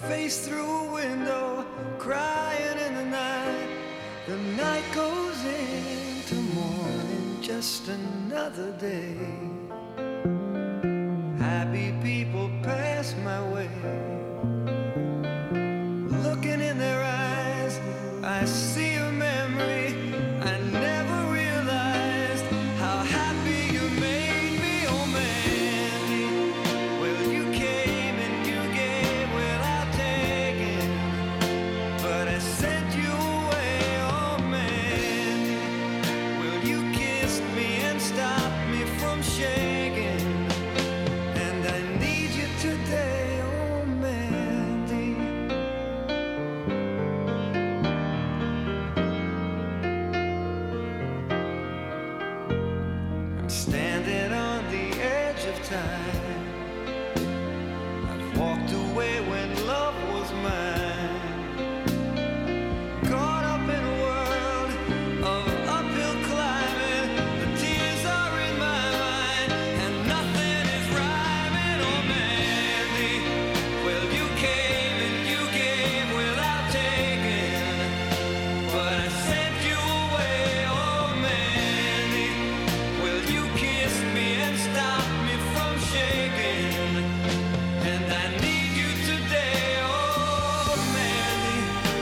face through a window, crying in the night. The night goes into morning, just another day. Happy people pass my way. Looking in their eyes, I see a memory. I never realized how happy you made me, oh Mandy. Well, you came and you gave without taking, but I sent you away, oh Mandy. Well, you kissed me and stopped me from shaking, and I need you today, oh Mandy. I'm standing on the edge of time. I've walked away when love was mine. Caught up in a world of uphill climbing. The tears are in my mind, and nothing is rhyming, oh Mandy. Well, you came and you gave without taking, but I sent you away, oh Mandy. Well, you kissed me and stopped me from shaking, and I need you today, oh Mandy.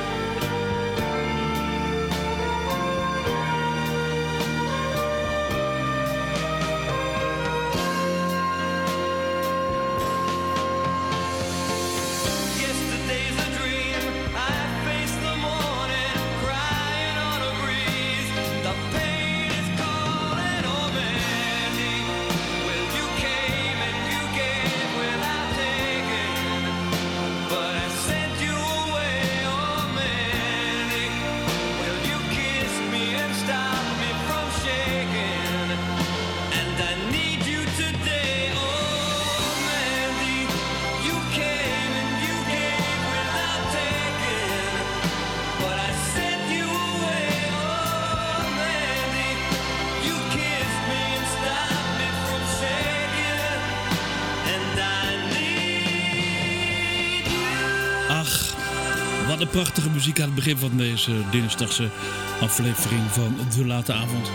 Yesterday's a dream. I face the morning, crying on a breeze. The pain is calling, oh Mandy. Well, you came and you gave without taking, but I sent you away, oh Mandy. Well, you kissed me and stopped me from shaking, and I need you today, oh Mandy. You came and you gave without taking, but I sent you away, oh Mandy. You kissed me and stopped me from shaking, and I need you. Ach, wat een prachtige muziek aan het begin van deze dinsdagse aflevering van De Late Avond.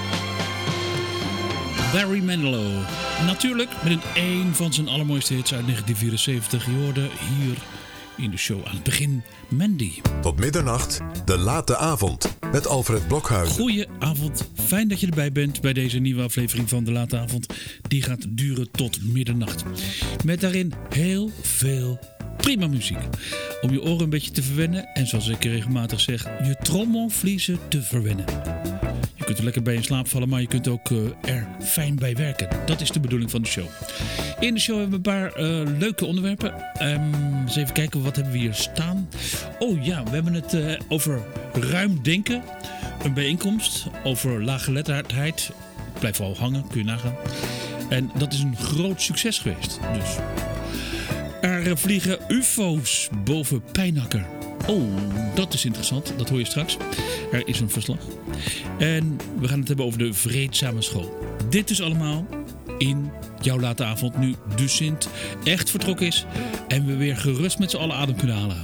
Barry Manilow. Natuurlijk met een van zijn allermooiste hits uit 1974. Je hoorde hier in de show aan het begin Mandy. Tot middernacht, De Late Avond met Alfred Blokhuizen. Goedenavond, fijn dat je erbij bent bij deze nieuwe aflevering van De Late Avond. Die gaat duren tot middernacht. Met daarin heel veel prima muziek. Om je oren een beetje te verwennen en zoals ik regelmatig zeg, je trommelvliezen te verwennen. Je kunt er lekker bij in slaap vallen, maar je kunt ook er fijn bij werken. Dat is de bedoeling van de show. In de show hebben we een paar leuke onderwerpen. Eens even kijken, wat hebben we hier staan? Oh ja, we hebben het over ruim denken. Een bijeenkomst over laaggeletterdheid. Ik blijf al hangen, kun je nagaan. En dat is een groot succes geweest. Dus er vliegen ufo's boven Pijnakker. Oh, dat is interessant. Dat hoor je straks. Er is een verslag. En we gaan het hebben over de vreedzame school. Dit is allemaal in jouw late avond. Nu de Sint echt vertrokken is. En we weer gerust met z'n allen adem kunnen halen.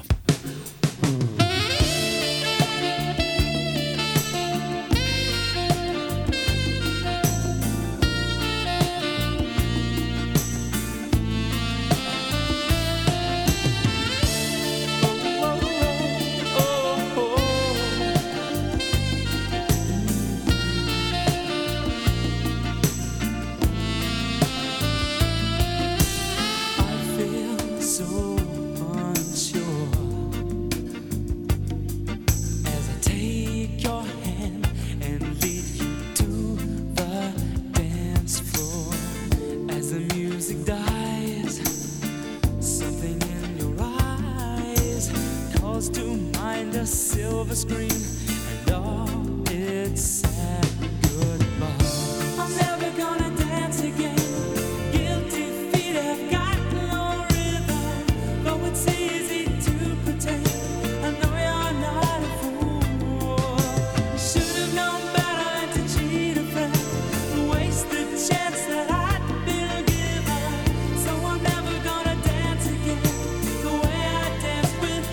Chance that I'd been given, so I'm never gonna dance again the way I danced with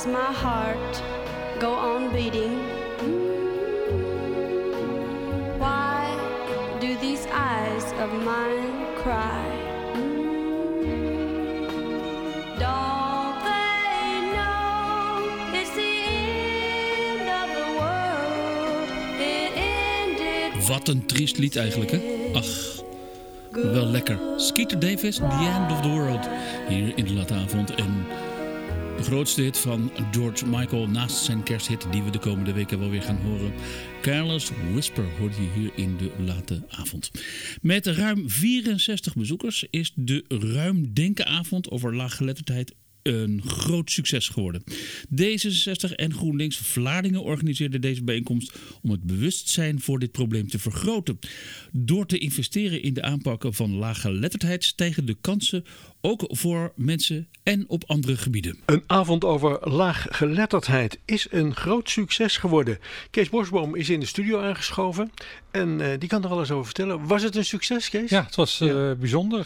does my heart go on beating? Why do these eyes of mine cry? Don't they know it's the end of the world? It ended. Wat een triest lied eigenlijk, hè? Ach, wel lekker. Skeeter Davis, The End of the World. Hier in de late avond. En de grootste hit van George Michael naast zijn kersthit die we de komende weken wel weer gaan horen. Careless Whisper hoort je hier in de late avond. Met ruim 64 bezoekers is de Ruim Denkenavond over laaggeletterdheid een groot succes geworden. D66 en GroenLinks Vlaardingen organiseerden deze bijeenkomst om het bewustzijn voor dit probleem te vergroten. Door te investeren in de aanpakken van laaggeletterdheid stijgen de kansen ook voor mensen en op andere gebieden. Een avond over laaggeletterdheid is een groot succes geworden. Kees Bosboom is in de studio aangeschoven en die kan er alles over vertellen. Was het een succes, Kees? Ja, het was bijzonder.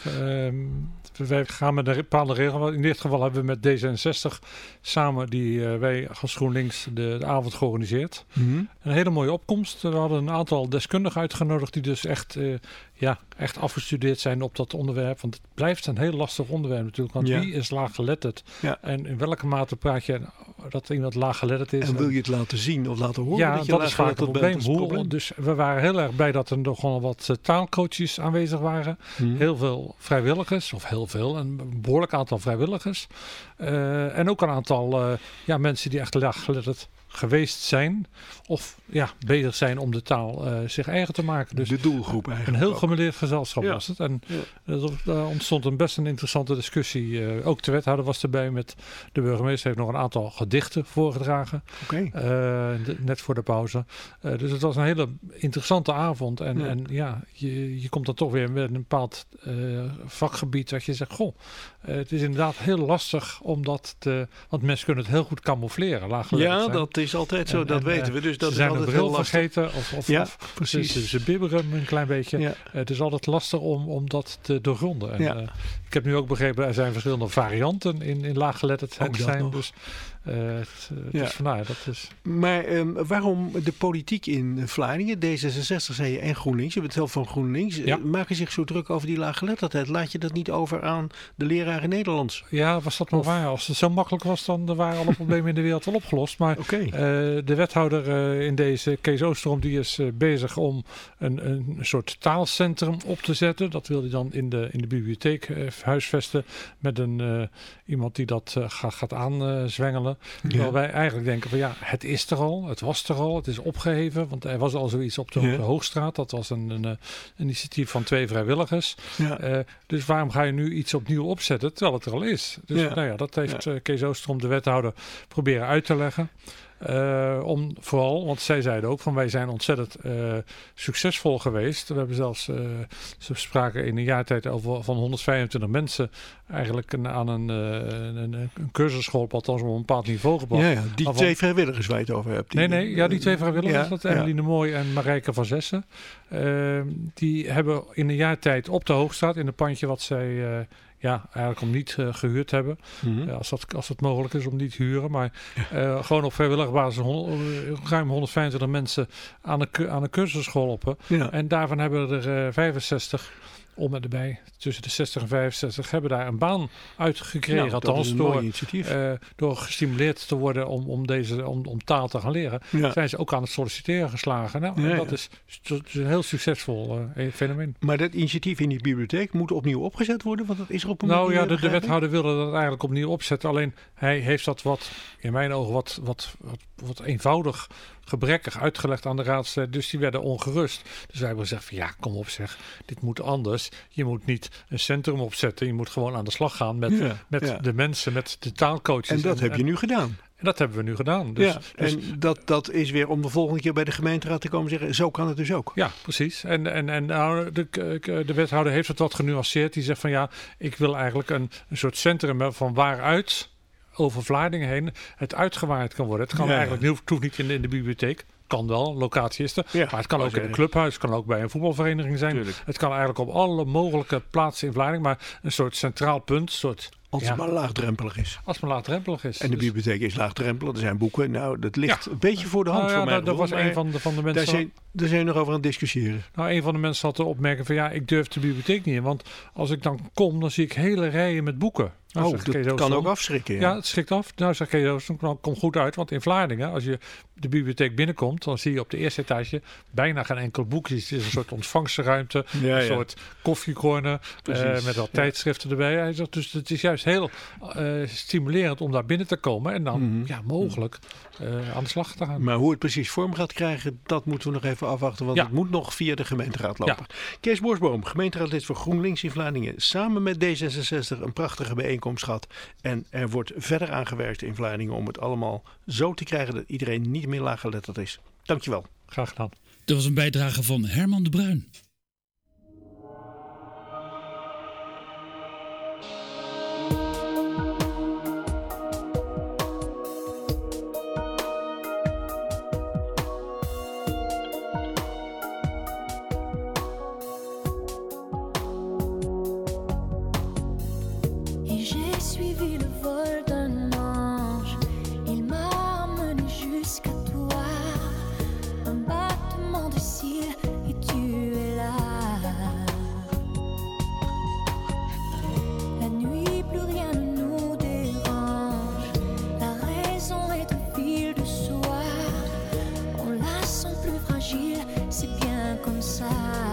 Wij gaan met een bepaalde regel. In dit geval hebben we met D66 samen wij als GroenLinks de avond georganiseerd. Mm-hmm. Een hele mooie opkomst. We hadden een aantal deskundigen uitgenodigd die dus echt afgestudeerd zijn op dat onderwerp. Want het blijft een heel lastig onderwerp natuurlijk. Want wie is laaggeletterd? Ja. En in welke mate praat je dat iemand laaggeletterd is? En wil je het laten zien of laten horen? Ja, dat is vaak het probleem. bent? Dus we waren heel erg blij dat er nog gewoon wat taalcoaches aanwezig waren. Mm-hmm. Heel veel vrijwilligers, of heel veel, een behoorlijk aantal vrijwilligers. En ook een aantal mensen die echt laaggeletterd geweest zijn of bezig zijn om de taal zich eigen te maken. Dus de doelgroep eigenlijk. een heel gemêleerd gezelschap was het. En er ontstond best een interessante discussie. Ook de wethouder was erbij met de burgemeester. Heeft nog een aantal gedichten voorgedragen. Okay. Net voor de pauze. Dus het was een hele interessante avond. En je komt dan toch weer met een bepaald vakgebied dat je zegt, goh, het is inderdaad heel lastig want mensen kunnen het heel goed camoufleren. Ja, dat is altijd zo, dat weten we. Dus dat ze zijn is een altijd bril heel lastig. vergeten of precies. Ze bibberen een klein beetje. Ja. Het is altijd lastig om dat te doorgronden. En, ik heb nu ook begrepen, er zijn verschillende varianten in laaggeletterdheid zijn. Dus vandaar, dat is... Maar waarom de politiek in Vlaardingen, D66 zei je en GroenLinks, je bent zelf van GroenLinks, maken zich zo druk over die laaggeletterdheid? Laat je dat niet over aan de leraren Nederlands? Ja, was dat maar waar? Als het zo makkelijk was, dan waren alle problemen in de wereld wel opgelost. Maar de wethouder in deze, Kees Oosterom, die is bezig om een soort taalcentrum op te zetten. Dat wil hij dan in de bibliotheek huisvesten met iemand die dat gaat aanzwengelen. Terwijl wij eigenlijk denken van het is er al, het was er al, het is opgeheven. Want er was al zoiets op de Hoogstraat. Dat was een initiatief van 2 vrijwilligers. Ja. Dus waarom ga je nu iets opnieuw opzetten terwijl het er al is? Dus dat heeft Kees Oosterom, de wethouder, proberen uit te leggen. Vooral, want zij zeiden ook van wij zijn ontzettend succesvol geweest. We hebben zelfs, ze spraken in een jaar tijd over van 125 mensen eigenlijk aan een cursusschool, althans op een bepaald niveau gebracht. Ja, die 2 vrijwilligers waar je het over hebt. Die 2 vrijwilligers, dat Emmeline Mooi en Marijke van Zessen. Die hebben in een jaar tijd op de Hoogstraat, in een pandje wat zij... eigenlijk om niet gehuurd hebben. Mm-hmm. Als het mogelijk is om niet te huren. Maar gewoon op vrijwillige basis ruim 125 mensen aan een cursusschool op. Ja. En daarvan hebben er 65 om en erbij, tussen de 60 en 65, hebben daar een baan uitgekregen. Althans, door gestimuleerd te worden om taal te gaan leren, zijn ze ook aan het solliciteren geslagen. Dat is een heel succesvol fenomeen. Maar dat initiatief in die bibliotheek moet opnieuw opgezet worden, want dat is er op een manier... de wethouder wilde dat eigenlijk opnieuw opzetten. Alleen hij heeft dat in mijn ogen wat eenvoudig, gebrekkig uitgelegd aan de raadsleden. Dus die werden ongerust. Dus wij hebben gezegd van kom op zeg, dit moet anders. Je moet niet een centrum opzetten. Je moet gewoon aan de slag gaan met de mensen, met de taalcoaches. En dat heb je nu gedaan. En dat hebben we nu gedaan. Dus en dat is weer om de volgende keer bij de gemeenteraad te komen zeggen, zo kan het dus ook. Ja, precies. En de wethouder heeft het wat genuanceerd. Die zegt van ik wil eigenlijk een soort centrum van waaruit over Vlaardingen heen het uitgewaaid kan worden. Het kan eigenlijk het hoeft niet in de bibliotheek. Kan wel, locatie is er. Ja, maar het kan ook in een clubhuis, het kan ook bij een voetbalvereniging zijn. Tuurlijk. Het kan eigenlijk op alle mogelijke plaatsen in Vlaardingen. Maar een soort centraal punt, een soort Als het maar laagdrempelig is. Als het maar laagdrempelig is. En de bibliotheek is laagdrempelig. Er zijn boeken. Nou, dat ligt een beetje voor de hand voor mij. Dat was een van de mensen... Daar zijn we nog over aan het discussiëren. Nou, een van de mensen had de opmerking van... ik durf de bibliotheek niet in. Want als ik dan kom, dan zie ik hele rijen met boeken. Nou, dat kan ook afschrikken. Ja, het schrikt af. Nou, zegt Kees Oostrom, komt goed uit. Want in Vlaardingen, als je de bibliotheek binnenkomt... dan zie je op de eerste etage bijna geen enkel boek. Het is een soort ontvangstruimte. Een soort koffiecorner. Met wat tijdschriften erbij. Hij zegt, dus het is juist heel stimulerend om daar binnen te komen. En dan mogelijk aan de slag te gaan. Maar hoe het precies vorm gaat krijgen... dat moeten we nog even afwachten. Want het moet nog via de gemeenteraad lopen. Ja. Kees Boersboom, gemeenteraadlid voor GroenLinks in Vlaardingen... samen met D66 een prachtige bijeenkomst gehad. En er wordt verder aangewerkt in Vlaardingen... om het allemaal zo te krijgen dat iedereen niet meer laaggeletterd is. Dankjewel. Graag gedaan. Dat was een bijdrage van Herman de Bruin. Suivi le vol d'un ange, il m'a emmené jusqu'à toi. Un battement de cils et tu es là. La nuit, plus rien ne nous dérange. La raison est un fil de soie. On la sent plus fragile, c'est bien comme ça.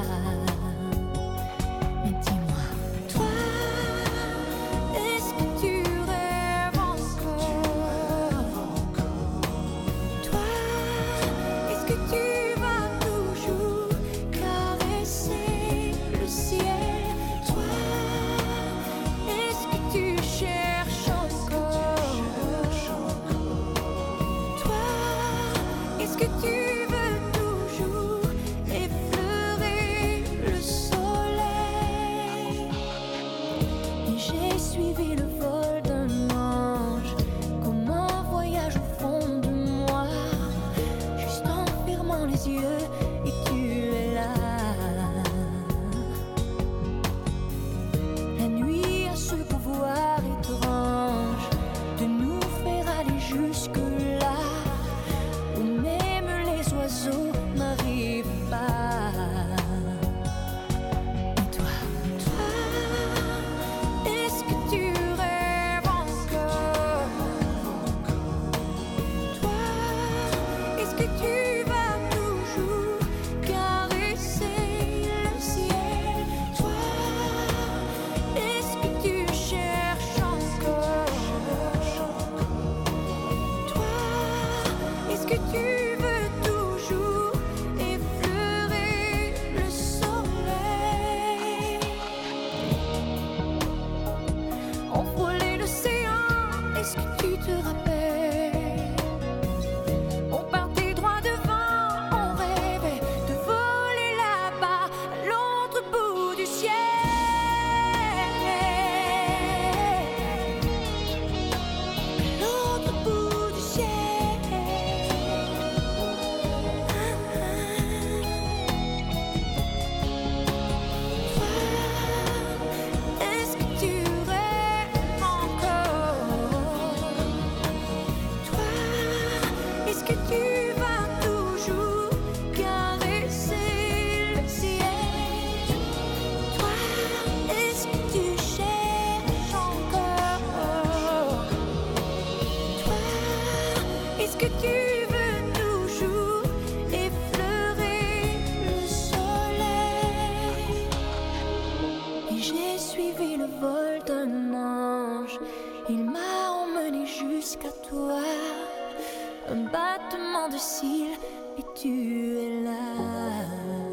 Un battement de cils et tu es là.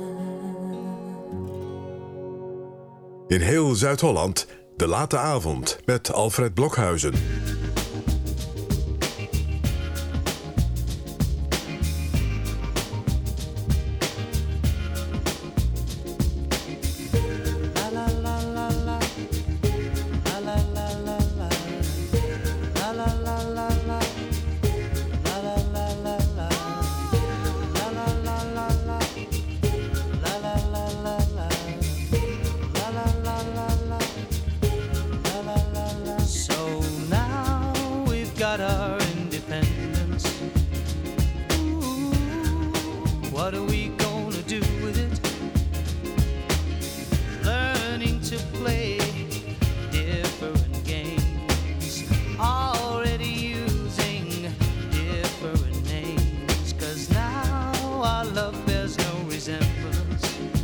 In heel Zuid-Holland, de late avond met Alfred Blokhuizen. La got our independence. Ooh, what are we gonna do with it? Learning to play different games, already using different names, 'cause now our love bears no resemblance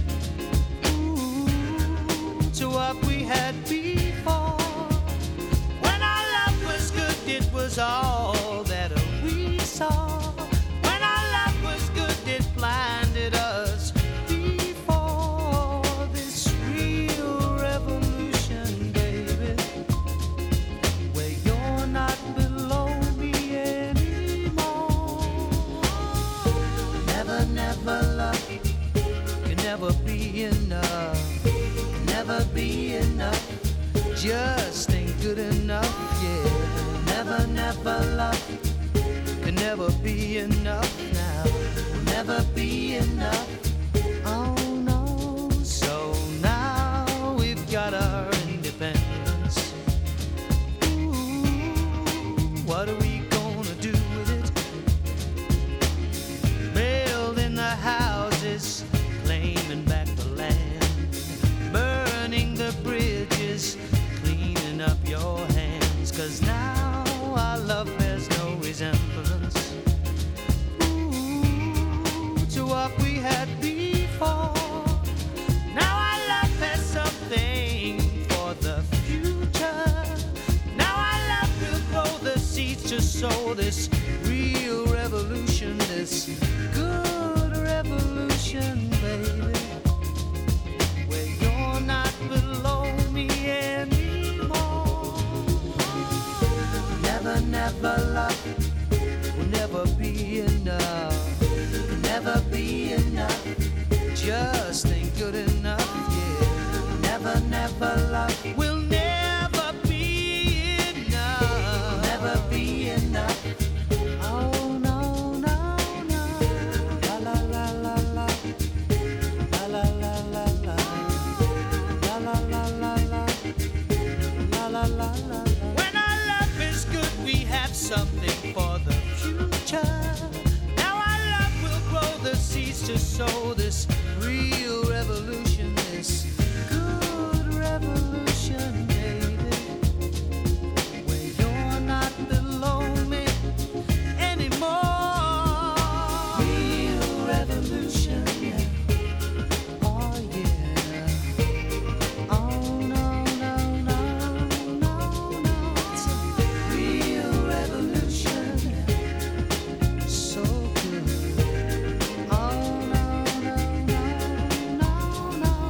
to what we had before. When our love was good, it was all that we saw. When our love was good, it blinded us before this real revolution, baby, where you're not below me anymore. Never, never love can never be enough. Never be enough, just ain't good enough, yeah. Never, never love can never be enough now. Never be enough, oh no. So now we've got our independence. Ooh, what are we gonna do with it? Building the houses, claiming back the land, burning the bridges, cleaning up your hands, 'cause now our love bears no resemblance to what we had before. Now our love has something for the future. Now our love will grow the seeds to sow this real revolution, this good revolution, baby, where you're not below me anymore. Never, never love will never be enough. Never be enough, just ain't good enough, yeah. Never, never love will never be enough. Never be enough. Oh no, no, no. La la la la la. La la la la la. La la la la la. La la la la la. When our love is good, we have something for the future. Now our love will grow the seeds to sow this real revolution, this good revolution, baby, where you're not below me anymore. Real revolution, yeah. Oh yeah. Oh no, no, no, no, no. It's a real revolution, yeah. So good. Oh no, no, no, no, no.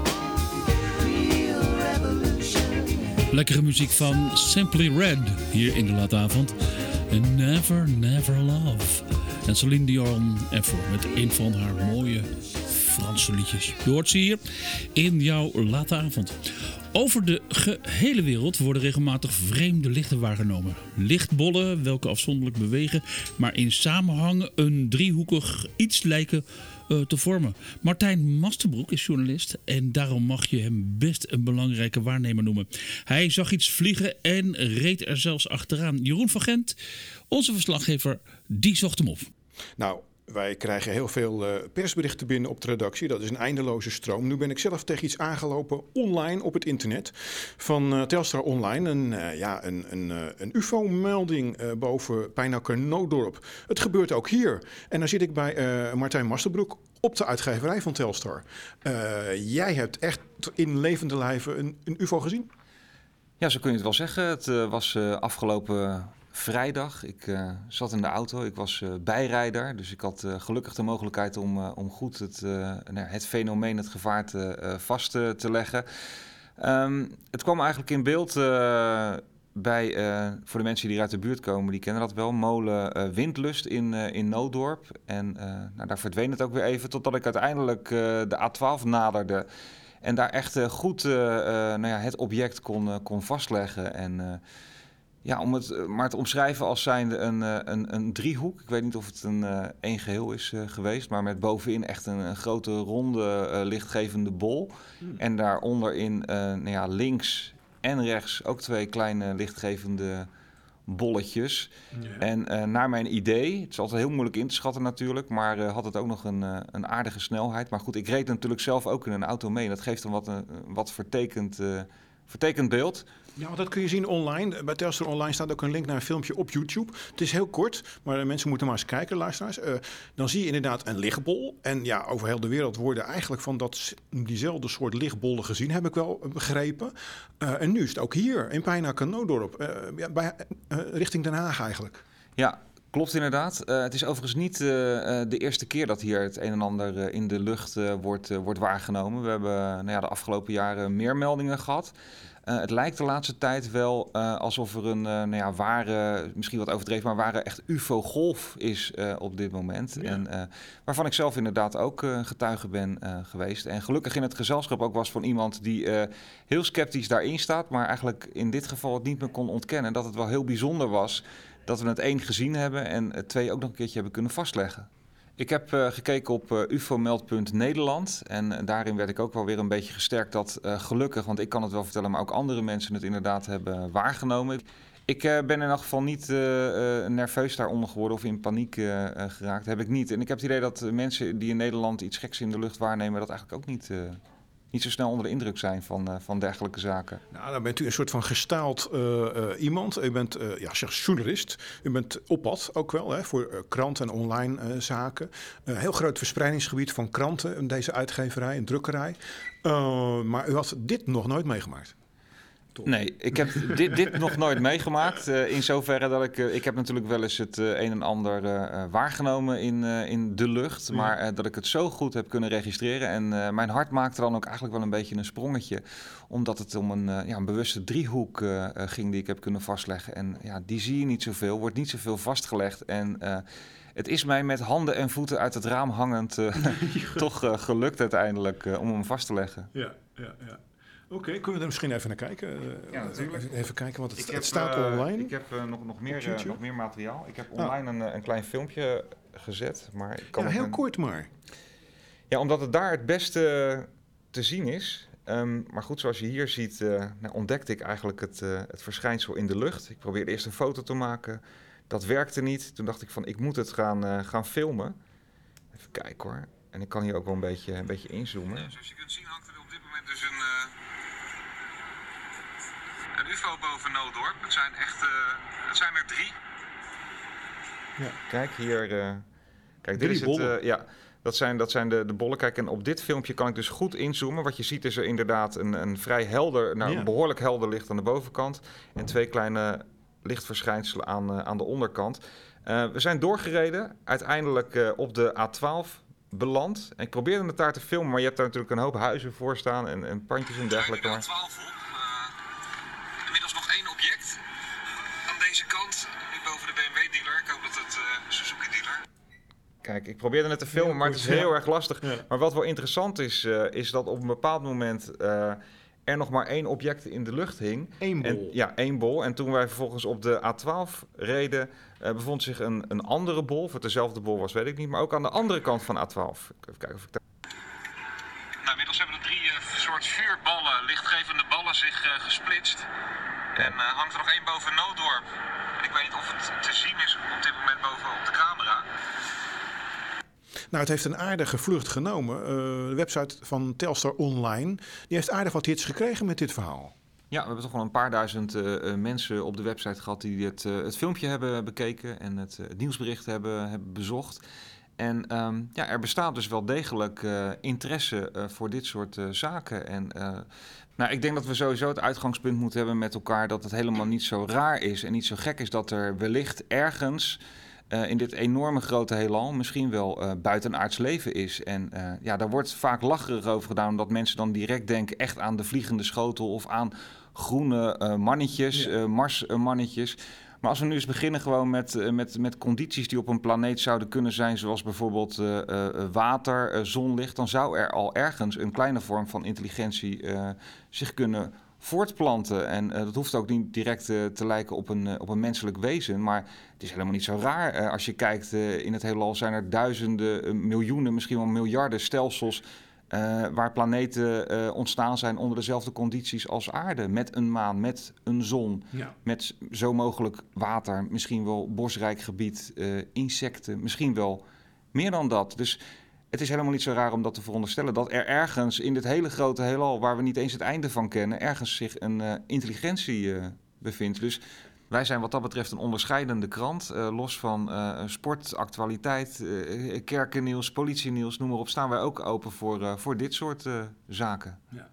Real revolution, yeah. Lekkere muziek van Simply Red hier in de late avond. Never, Never Love. En Celine Dion ervoor met een van haar mooie Franse liedjes. Je hoort ze hier in jouw late avond. Over de gehele wereld worden regelmatig vreemde lichten waargenomen. Lichtbollen welke afzonderlijk bewegen, maar in samenhang een driehoekig iets lijken te vormen. Martijn Masterbroek is journalist en daarom mag je hem best een belangrijke waarnemer noemen. Hij zag iets vliegen en reed er zelfs achteraan. Jeroen van Gent, onze verslaggever, die zocht hem op. Nou, wij krijgen heel veel persberichten binnen op de redactie. Dat is een eindeloze stroom. Nu ben ik zelf tegen iets aangelopen online op het internet. Van Telstar Online. Een UFO-melding boven Pijnacker Nooddorp. Het gebeurt ook hier. En dan zit ik bij Martijn Masterbroek op de uitgeverij van Telstar. Jij hebt echt in levende lijve een UFO gezien? Ja, zo kun je het wel zeggen. Het was afgelopen vrijdag. Ik zat in de auto. Ik was bijrijder. Dus ik had gelukkig de mogelijkheid om goed het fenomeen, het gevaarte vast te leggen. Het kwam eigenlijk in beeld bij, voor de mensen die uit de buurt komen, die kennen dat wel, molen Windlust in Nooddorp. En daar verdween het ook weer even, totdat ik uiteindelijk de A12 naderde. En daar echt goed het object kon vastleggen. En om het maar te omschrijven als zijnde een driehoek. Ik weet niet of het een geheel is geweest, maar met bovenin echt een grote ronde lichtgevende bol. En daaronder links en rechts ook twee kleine lichtgevende bolletjes. Ja. En naar mijn idee, het is altijd heel moeilijk in te schatten natuurlijk, maar had het ook nog een aardige snelheid. Maar goed, ik reed natuurlijk zelf ook in een auto mee. Dat geeft een wat vertekend beeld. Ja, want dat kun je zien online. Bij Telstar Online staat ook een link naar een filmpje op YouTube. Het is heel kort, maar de mensen moeten maar eens kijken, luisteraars. Dan zie je inderdaad een lichtbol. En ja, over heel de wereld worden eigenlijk van diezelfde soort lichtbollen gezien, heb ik wel begrepen. En nu is het ook hier, in Pijnacker-Noodorp, richting Den Haag eigenlijk. Ja, klopt inderdaad. Het is overigens niet de eerste keer dat hier het een en ander in de lucht wordt waargenomen. We hebben de afgelopen jaren meer meldingen gehad. Het lijkt de laatste tijd wel alsof er een ware, misschien wat overdreven, maar ware echt UFO-golf is op dit moment. Ja. En waarvan ik zelf inderdaad ook getuige ben geweest. En gelukkig in het gezelschap ook was van iemand die heel sceptisch daarin staat, maar eigenlijk in dit geval het niet meer kon ontkennen. Dat het wel heel bijzonder was dat we het 1 gezien hebben en het 2 ook nog een keertje hebben kunnen vastleggen. Ik heb gekeken op ufomeld.nederland en daarin werd ik ook wel weer een beetje gesterkt dat gelukkig, want ik kan het wel vertellen, maar ook andere mensen het inderdaad hebben waargenomen. Ik ben in elk geval niet nerveus daaronder geworden of in paniek geraakt. Heb ik niet. En ik heb het idee dat mensen die in Nederland iets geks in de lucht waarnemen, dat eigenlijk ook niet zo snel onder de indruk zijn van dergelijke zaken. Nou, dan bent u een soort van gestaald iemand. U bent journalist. U bent op pad ook wel voor kranten en online zaken. Heel groot verspreidingsgebied van kranten, deze uitgeverij en drukkerij. Maar u had dit nog nooit meegemaakt. Nee, ik heb dit nog nooit meegemaakt. In zoverre dat ik heb natuurlijk wel eens het een en ander waargenomen in de lucht. Maar dat ik het zo goed heb kunnen registreren. En mijn hart maakte dan ook eigenlijk wel een beetje een sprongetje. Omdat het om een bewuste driehoek ging die ik heb kunnen vastleggen. En die zie je niet zoveel, wordt niet zoveel vastgelegd. En het is mij met handen en voeten uit het raam hangend toch gelukt uiteindelijk om hem vast te leggen. Ja. Oké, kunnen we er misschien even naar kijken? Ja, natuurlijk. Even kijken, want het staat online. Ik heb nog meer materiaal. Ik heb online een klein filmpje gezet. Maar ik kan heel kort maar. Ja, omdat het daar het beste te zien is. Maar goed, zoals je hier ziet, ontdekte ik eigenlijk het verschijnsel in de lucht. Ik probeerde eerst een foto te maken. Dat werkte niet. Toen dacht ik van, ik moet het gaan filmen. Even kijken hoor. En ik kan hier ook wel een beetje inzoomen. Ja, zoals je kunt zien hangt er op dit moment dus een UFO boven Noodorp. Het zijn er 3. Ja. Kijk, hier... kijk, dit is het... Dat zijn de bollen. Kijk, en op dit filmpje kan ik dus goed inzoomen. Wat je ziet is er inderdaad een vrij helder... een behoorlijk helder licht aan de bovenkant. En 2 kleine lichtverschijnselen aan de onderkant. We zijn doorgereden. Uiteindelijk op de A12 beland. En ik probeerde het daar te filmen, maar je hebt daar natuurlijk een hoop huizen voor staan en pandjes en dergelijke. Maar... Inmiddels nog 1 object aan deze kant. Nu boven de BMW-dealer. Ik hoop dat het Suzuki-dealer. Kijk, ik probeerde het te filmen, maar het is heel erg lastig. Ja. Maar wat wel interessant is dat op een bepaald moment er nog maar 1 object in de lucht hing. 1 bol. En, 1 bol. En toen wij vervolgens op de A12 reden, bevond zich een andere bol. Of het dezelfde bol was, weet ik niet. Maar ook aan de andere kant van A12. Even kijken of ik daar... Nou, inmiddels hebben er 3 soort vuurballen, lichtgevende ballen zich gesplitst. En hangt er nog 1 boven Noodorp. Ik weet niet of het te zien is op dit moment boven op de camera. Nou, het heeft een aardige vlucht genomen. De website van Telstar Online, die heeft aardig wat hits gekregen met dit verhaal. Ja, we hebben toch wel een paar duizend mensen op de website gehad die het filmpje hebben bekeken en het nieuwsbericht hebben bezocht. En er bestaat dus wel degelijk interesse voor dit soort zaken. En ik denk dat we sowieso het uitgangspunt moeten hebben met elkaar dat het helemaal niet zo raar is en niet zo gek is dat er wellicht ergens in dit enorme grote heelal misschien wel buitenaards leven is. En daar wordt vaak lacherig over gedaan, omdat mensen dan direct denken echt aan de vliegende schotel of aan groene mannetjes, Marsmannetjes. Maar als we nu eens beginnen gewoon met condities die op een planeet zouden kunnen zijn, zoals bijvoorbeeld water, zonlicht, dan zou er al ergens een kleine vorm van intelligentie zich kunnen voortplanten. En dat hoeft ook niet direct te lijken op een menselijk wezen, maar het is helemaal niet zo raar. Als je kijkt in het heelal zijn er duizenden, miljoenen, misschien wel miljarden stelsels Waar planeten ontstaan zijn onder dezelfde condities als aarde. Met een maan, met een zon, met zo mogelijk water, misschien wel bosrijk gebied, insecten, misschien wel meer dan dat. Dus het is helemaal niet zo raar om dat te veronderstellen, dat er ergens in dit hele grote heelal, waar we niet eens het einde van kennen, ergens zich een intelligentie bevindt. Dus wij zijn wat dat betreft een onderscheidende krant. Los van sport, actualiteit, kerkennieuws, politienieuws, noem maar op, staan wij ook open voor dit soort zaken. Ja.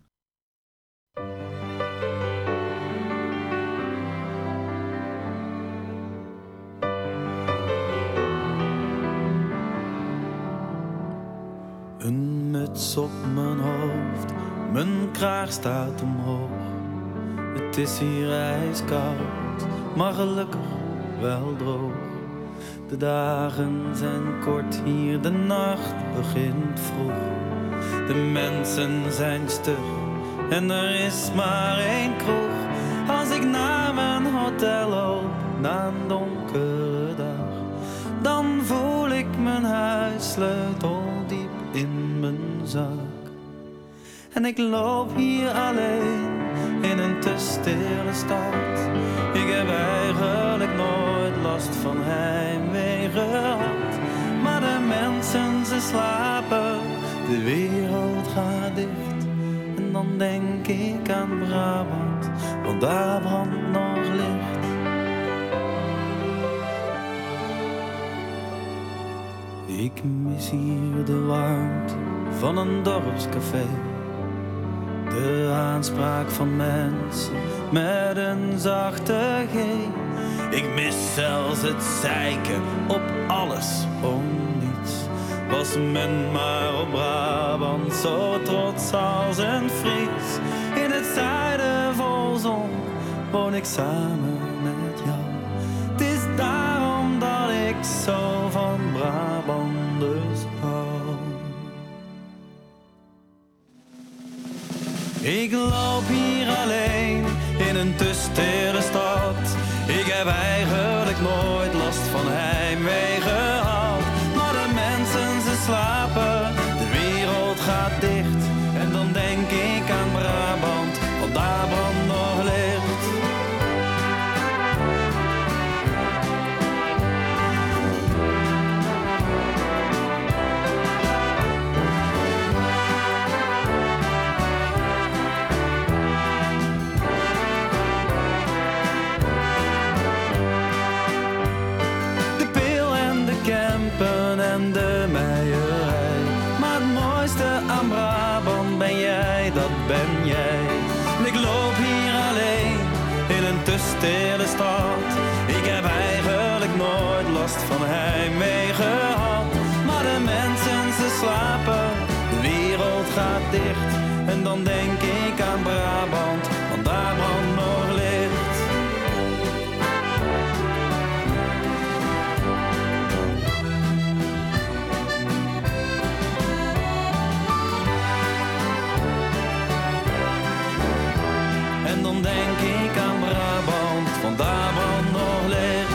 Een muts op mijn hoofd, mijn kraag staat omhoog. Het is hier ijskoud, maar gelukkig wel droog. De dagen zijn kort hier, de nacht begint vroeg. De mensen zijn stug en er is maar één kroeg. Als ik naar mijn hotel loop, na een donkere dag, dan voel ik mijn huissleutel diep in mijn zak. En ik loop hier alleen in een te stille stad. Ik heb eigenlijk nooit last van heimwee gehad. Maar de mensen, ze slapen, de wereld gaat dicht. En dan denk ik aan Brabant, want daar brandt nog licht. Ik mis hier de warmte van een dorpscafé. De aanspraak van mensen met een zachte G. Ik mis zelfs het zeiken op alles om niets. Was men maar op Brabant zo trots als een Fries. In het zuiden vol zon woon ik samen met jou. Het is daarom dat ik zo van Brabanders hou. Ik loop hier alleen in een te stille stad. Ik heb eigenlijk nooit last van heimwee gehad. Maar de mensen, ze slapen, de wereld gaat dicht. En dan denk ik aan Brabant, want daar brandt nog licht. En de meierij. Maar het mooiste aan Brabant ben jij, dat ben jij. Ik loop hier alleen in een te stille stad. Ik heb eigenlijk nooit last van heimwee gehad. Maar de mensen, ze slapen, de wereld gaat dicht. En dan denk ik aan Brabant, want daar brandt nog licht. En dan denk ik aan Brabant, want daar brandt nog licht.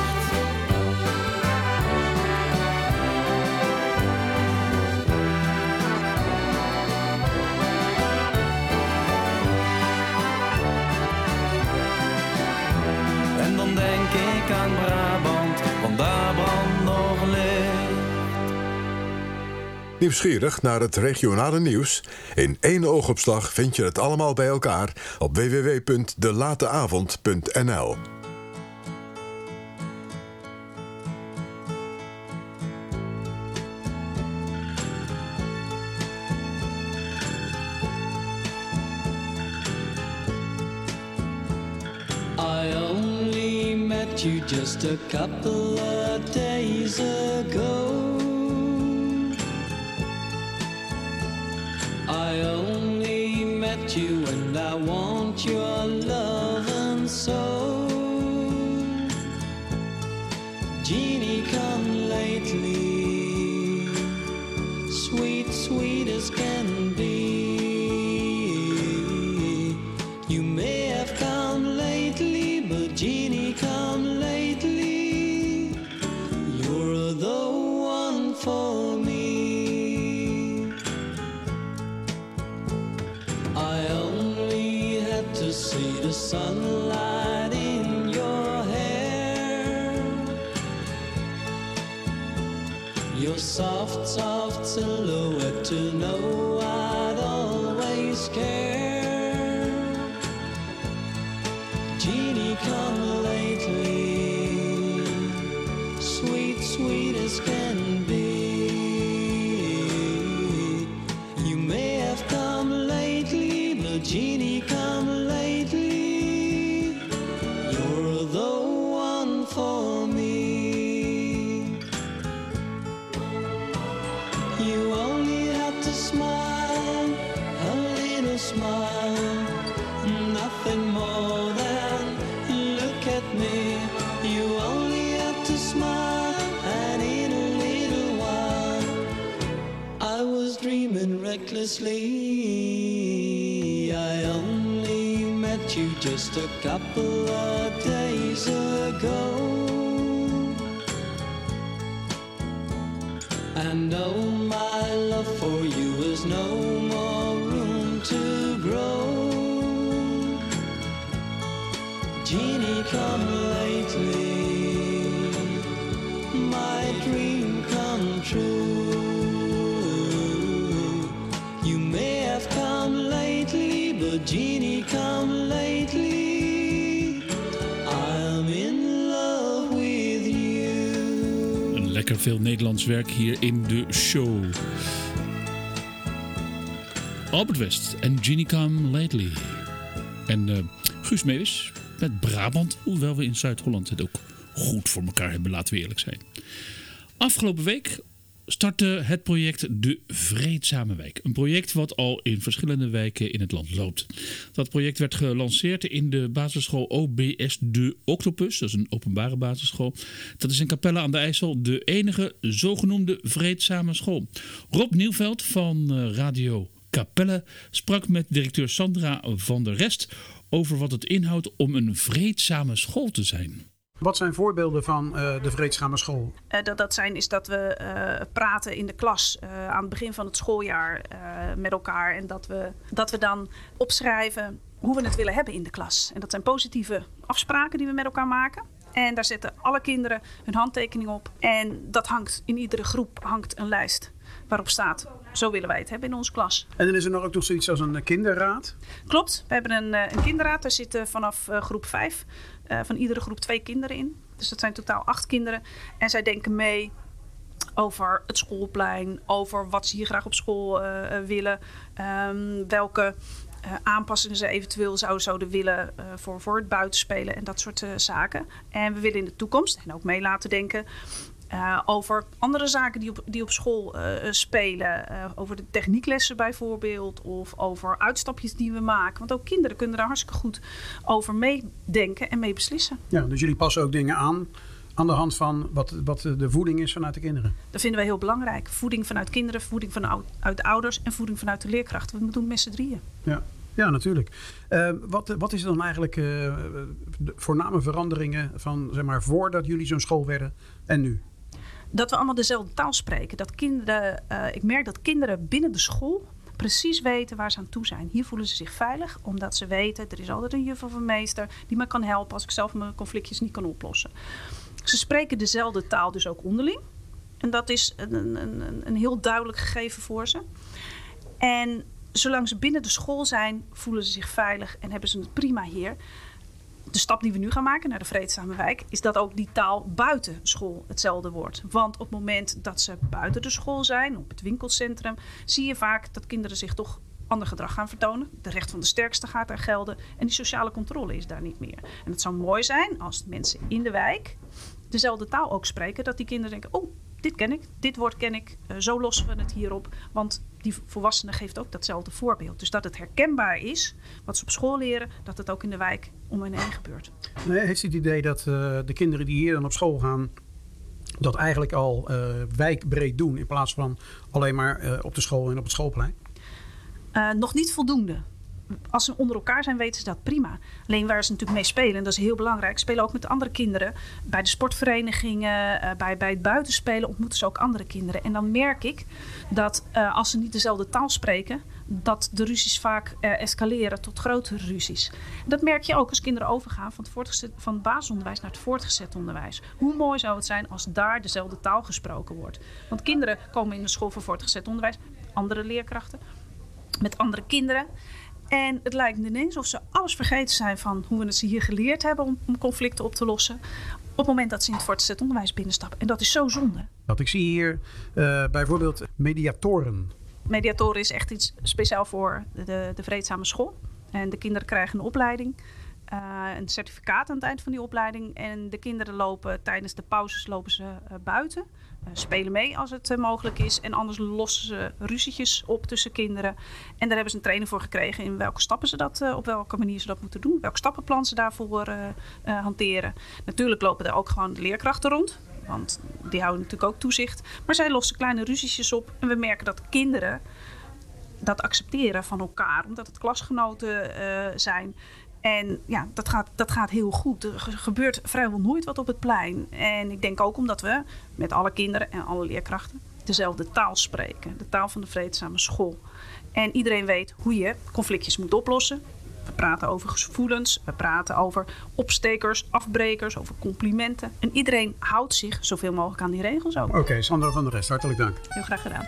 En dan denk ik aan Brabant, want daar brandt nog licht. Nieuwsgierig naar het regionale nieuws? In één oogopslag vind je het allemaal bij elkaar op www.delateavond.nl. I only met you just a couple of days ago. I only met you and I want your love and soul. Jeannie, come lately, sweet, sweet as can be. You may have come lately, but Jeannie, come lately. You're the one for me. your soft, soft silhouette to know I'd always care. Jeannie, come lately, sweet, sweet as can be. You may have come lately, but Jeannie, come lately. You're the one for me. You only have to smile, a little smile, nothing more than look at me. You only have to smile, and in a little while I was dreaming recklessly. I only met you just a couple of days ago. And oh, my love for you has no more room to grow. Jeannie, come lately, my dream come true. You may have come lately, but Jeannie, come lately. I'm in love with you. Lekker veel Nederlands werk hier in de show. Albert West en Jeannie Come Lately. En Guus Meeuwis met Brabant. Hoewel we in Zuid-Holland het ook goed voor elkaar hebben, laten we eerlijk zijn. Afgelopen week startte het project De Vreedzame Wijk. Een project wat al in verschillende wijken in het land loopt. Dat project werd gelanceerd in de basisschool OBS De Octopus. Dat is een openbare basisschool. Dat is in Capelle aan de IJssel de enige zogenoemde vreedzame school. Rob Nieuwveld van Radio Capelle sprak met directeur Sandra van der Rest over wat het inhoudt om een vreedzame school te zijn. Wat zijn voorbeelden van de vreedzame school? Is dat we praten in de klas aan het begin van het schooljaar met elkaar. En dat we dan opschrijven hoe we het willen hebben in de klas. En dat zijn positieve afspraken die we met elkaar maken. En daar zetten alle kinderen hun handtekening op. En dat hangt in iedere groep hangt een lijst waarop staat: zo willen wij het hebben in onze klas. En dan is er nog ook nog zoiets als een kinderraad? Klopt, we hebben een kinderraad. Daar zitten vanaf groep 5 van iedere groep 2 kinderen in. Dus dat zijn totaal 8 kinderen. En zij denken mee over het schoolplein, over wat ze hier graag op school willen, welke aanpassingen ze eventueel zouden willen voor het buitenspelen en dat soort zaken. En we willen in de toekomst en ook mee laten denken over andere zaken die op school spelen. Over de technieklessen bijvoorbeeld. Of over uitstapjes die we maken. Want ook kinderen kunnen daar hartstikke goed over meedenken en mee beslissen. Ja, dus jullie passen ook dingen aan de hand van wat de voeding is vanuit de kinderen? Dat vinden wij heel belangrijk. Voeding vanuit kinderen, voeding vanuit de ouders en voeding vanuit de leerkrachten. We doen het met z'n drieën. Ja, natuurlijk. Wat is dan eigenlijk de voorname veranderingen van, zeg maar, voordat jullie zo'n school werden en nu? Dat we allemaal dezelfde taal spreken. Dat kinderen, ik merk dat kinderen binnen de school precies weten waar ze aan toe zijn. Hier voelen ze zich veilig, omdat ze weten, er is altijd een juf of een meester die me kan helpen als ik zelf mijn conflictjes niet kan oplossen. Ze spreken dezelfde taal dus ook onderling. En dat is een heel duidelijk gegeven voor ze. En zolang ze binnen de school zijn, voelen ze zich veilig en hebben ze het prima hier. De stap die we nu gaan maken naar de Vreedzame Wijk is dat ook die taal buiten school hetzelfde wordt. Want op het moment dat ze buiten de school zijn, op het winkelcentrum, zie je vaak dat kinderen zich toch ander gedrag gaan vertonen. De recht van de sterkste gaat daar gelden en die sociale controle is daar niet meer. En het zou mooi zijn als mensen in de wijk dezelfde taal ook spreken, dat die kinderen denken, oh, dit ken ik, dit woord ken ik, zo lossen we het hierop. Want die volwassene geeft ook datzelfde voorbeeld. Dus dat het herkenbaar is, wat ze op school leren, dat het ook in de wijk om hen heen gebeurt. Heeft u het idee dat de kinderen die hier dan op school gaan, dat eigenlijk al wijkbreed doen, in plaats van alleen maar op de school en op het schoolplein? Nog niet voldoende. als ze onder elkaar zijn, weten ze dat prima. Alleen waar ze natuurlijk mee spelen, en dat is heel belangrijk, spelen ook met andere kinderen. Bij de sportverenigingen, bij het buitenspelen ontmoeten ze ook andere kinderen. En dan merk ik dat als ze niet dezelfde taal spreken, dat de ruzies vaak escaleren tot grotere ruzies. Dat merk je ook als kinderen overgaan van het basisonderwijs naar het voortgezet onderwijs. Hoe mooi zou het zijn als daar dezelfde taal gesproken wordt? Want kinderen komen in de school voor voortgezet onderwijs, andere leerkrachten, met andere kinderen. En het lijkt ineens of ze alles vergeten zijn van hoe we het ze hier geleerd hebben om conflicten op te lossen. Op het moment dat ze in het voortgezet onderwijs binnenstappen. En dat is zo zonde. Ik zie hier bijvoorbeeld mediatoren. Mediatoren is echt iets speciaal voor de vreedzame school. En de kinderen krijgen een opleiding. Een certificaat aan het eind van die opleiding. En de kinderen lopen tijdens de pauzes buiten. Spelen mee als het mogelijk is. En anders lossen ze ruzietjes op tussen kinderen. En daar hebben ze een trainer voor gekregen in welke stappen ze dat, op welke manier ze dat moeten doen. Welk stappenplan ze daarvoor hanteren. Natuurlijk lopen er ook gewoon de leerkrachten rond. Want die houden natuurlijk ook toezicht. Maar zij lossen kleine ruzietjes op. En we merken dat kinderen dat accepteren van elkaar. Omdat het klasgenoten zijn. En ja, dat gaat heel goed. Er gebeurt vrijwel nooit wat op het plein. En ik denk ook omdat we met alle kinderen en alle leerkrachten dezelfde taal spreken. De taal van de vreedzame school. En iedereen weet hoe je conflictjes moet oplossen. We praten over gevoelens, we praten over opstekers, afbrekers, over complimenten. En iedereen houdt zich zoveel mogelijk aan die regels ook. Oké, Sandra van der Rest, hartelijk dank. Heel graag gedaan.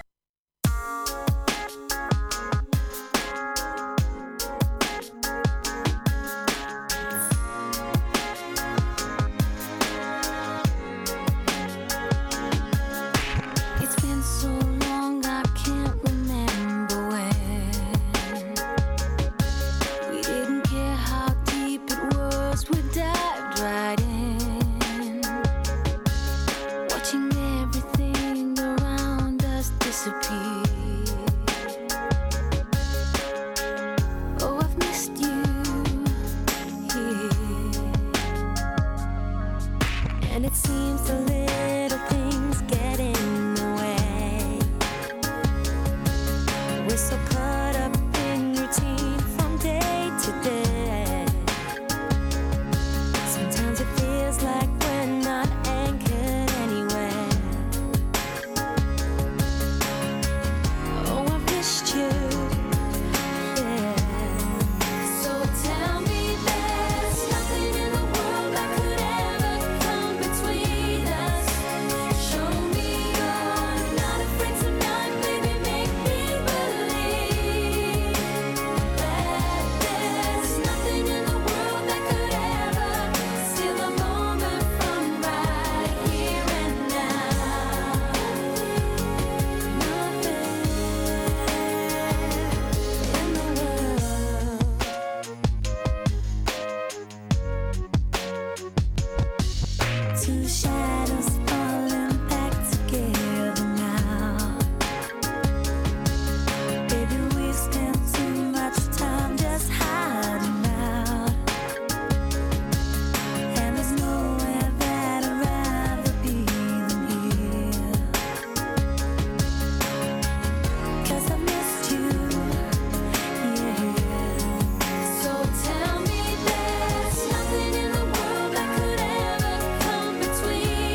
Between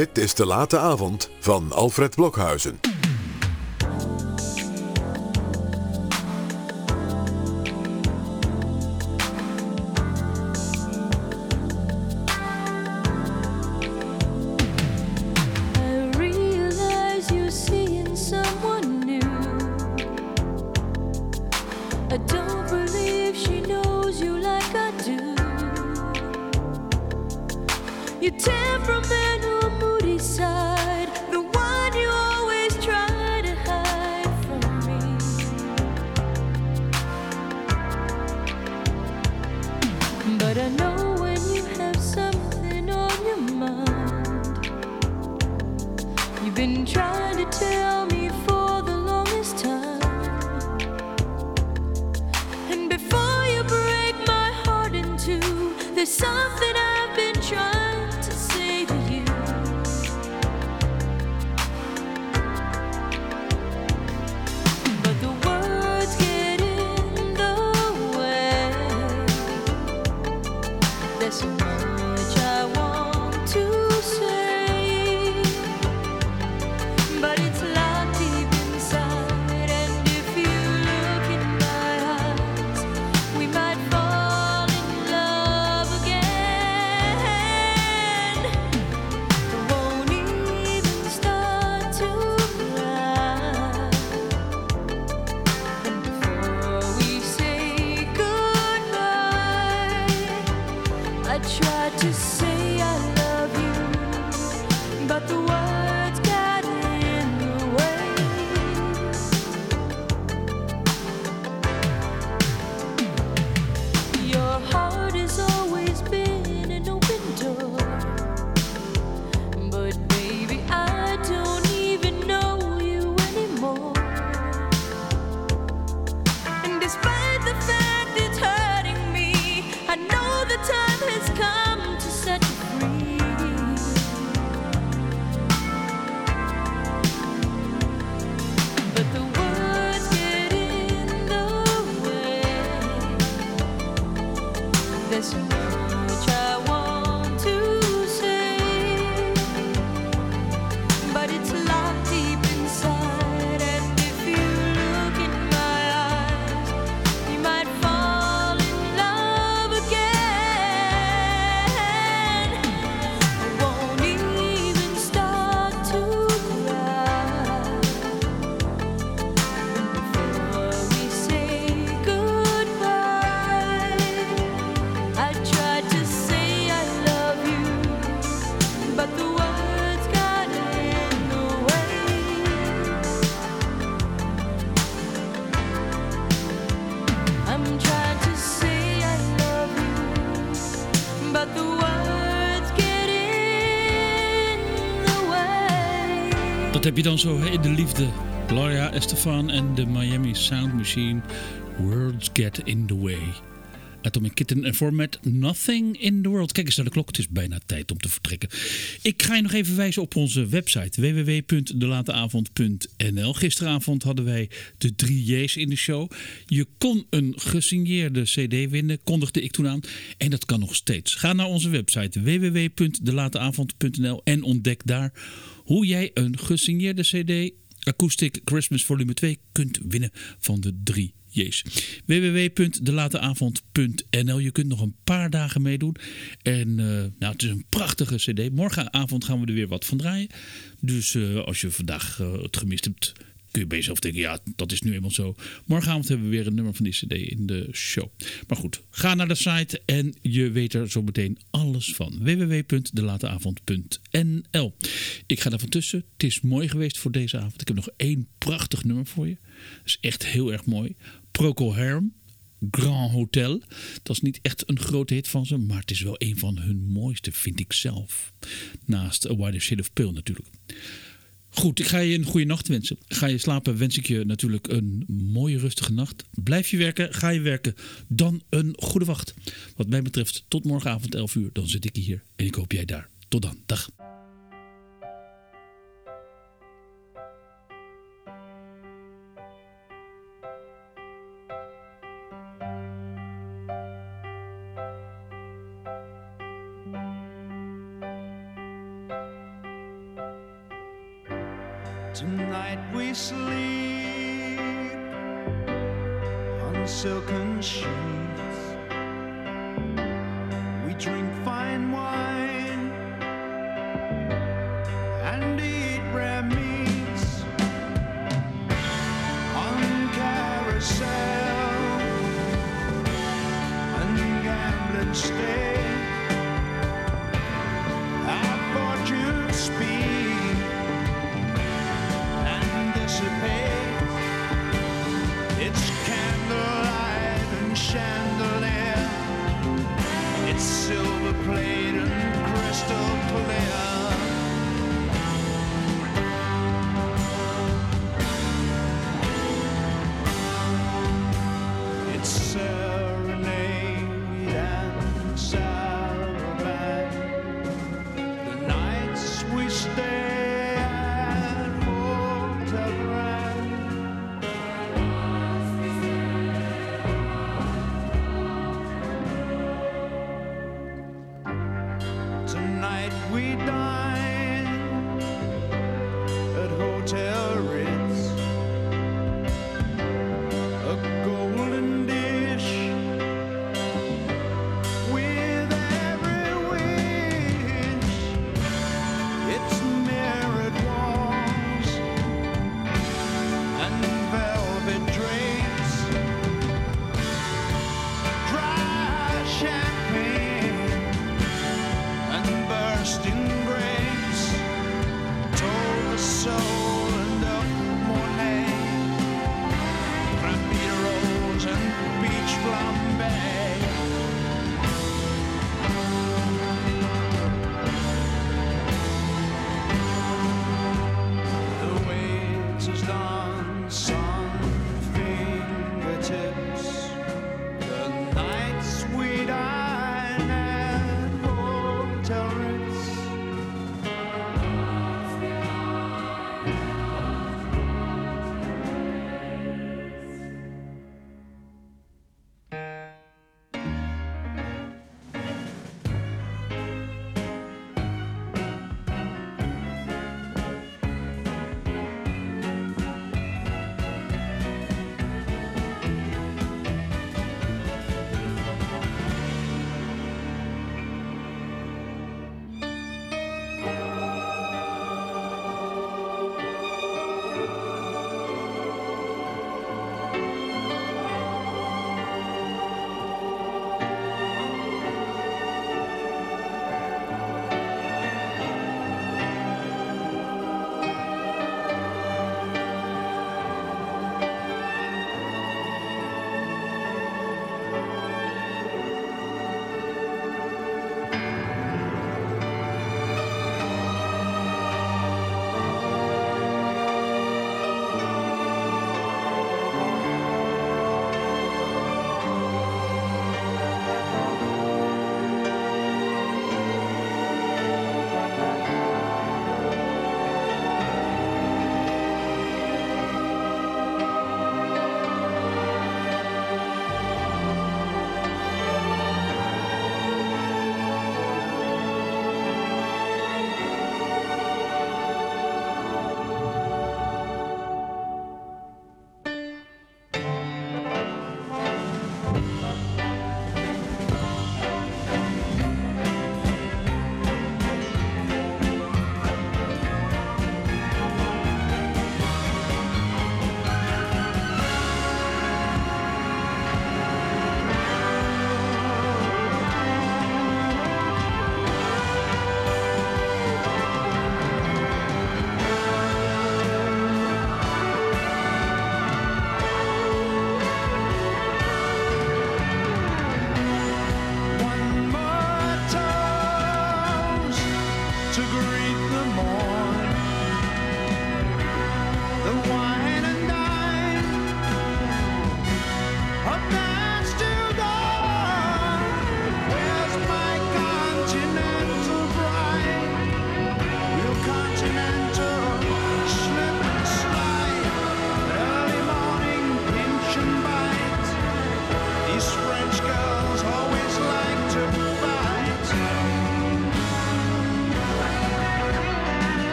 Dit is De Late Avond van Alfred Blokhuizen. I don't believe she knows you like I do. Your temperamental, moody side, the one you always try to hide from me. But I know when you have something on your mind. You've been trying to tell me for the longest time. There's something I've been trying to say to you. But the words get in the way. There's so much I want to say, but it's locked deep inside. And if you look in my eyes, we might fall in love again. Won't even start to cry. And before we say goodbye, I tried to say I love you, but the words got in the way. Your heart has always been an open door, but baby, I don't even know you anymore. And despite the fact it's hurting me, I know the time has come to set you free. But the words get in the way. There's so much I want to say, but it's locked deep inside. And if you look in my eyes, you might fall in love again. I won't even start to cry. Before we say goodbye, I tried to say I love you, but the words got in the way. I'm trying to say I love you, but the words get in the way. Dat heb je dan zo in de liefde. Gloria Estefan en de Miami Sound Machine. Words get in the way. Atomic Kitten en Format Nothing in the World. Kijk eens naar de klok, het is bijna tijd om te vertrekken. Ik ga je nog even wijzen op onze website www.delateavond.nl. Gisteravond hadden wij de 3 J's in de show. Je kon een gesigneerde cd winnen, kondigde ik toen aan. En dat kan nog steeds. Ga naar onze website www.delateavond.nl en ontdek daar hoe jij een gesigneerde cd Acoustic Christmas Volume 2 kunt winnen van de 3 J's. www.delateavond.nl. Je kunt nog een paar dagen meedoen. En het is een prachtige cd. Morgenavond gaan we er weer wat van draaien. Dus als je vandaag het gemist hebt, kun je bij jezelf denken, ja, dat is nu eenmaal zo. Morgenavond hebben we weer een nummer van die cd in de show. Maar goed, ga naar de site en je weet er zo meteen alles van. www.delateavond.nl. Ik ga daar van tussen. Het is mooi geweest voor deze avond. Ik heb nog 1 prachtig nummer voor je. Dat is echt heel erg mooi. Procol Harum, Grand Hotel. Dat is niet echt een grote hit van ze, maar het is wel een van hun mooiste, vind ik zelf. Naast A Wider Shade of Pale natuurlijk. Goed, ik ga je een goede nacht wensen. Ga je slapen, wens ik je natuurlijk een mooie rustige nacht. Blijf je werken, ga je werken, dan een goede wacht. Wat mij betreft, tot morgenavond 11 uur, dan zit ik hier en ik hoop jij daar. Tot dan, dag. Tonight we sleep on silken sheets. We drink fine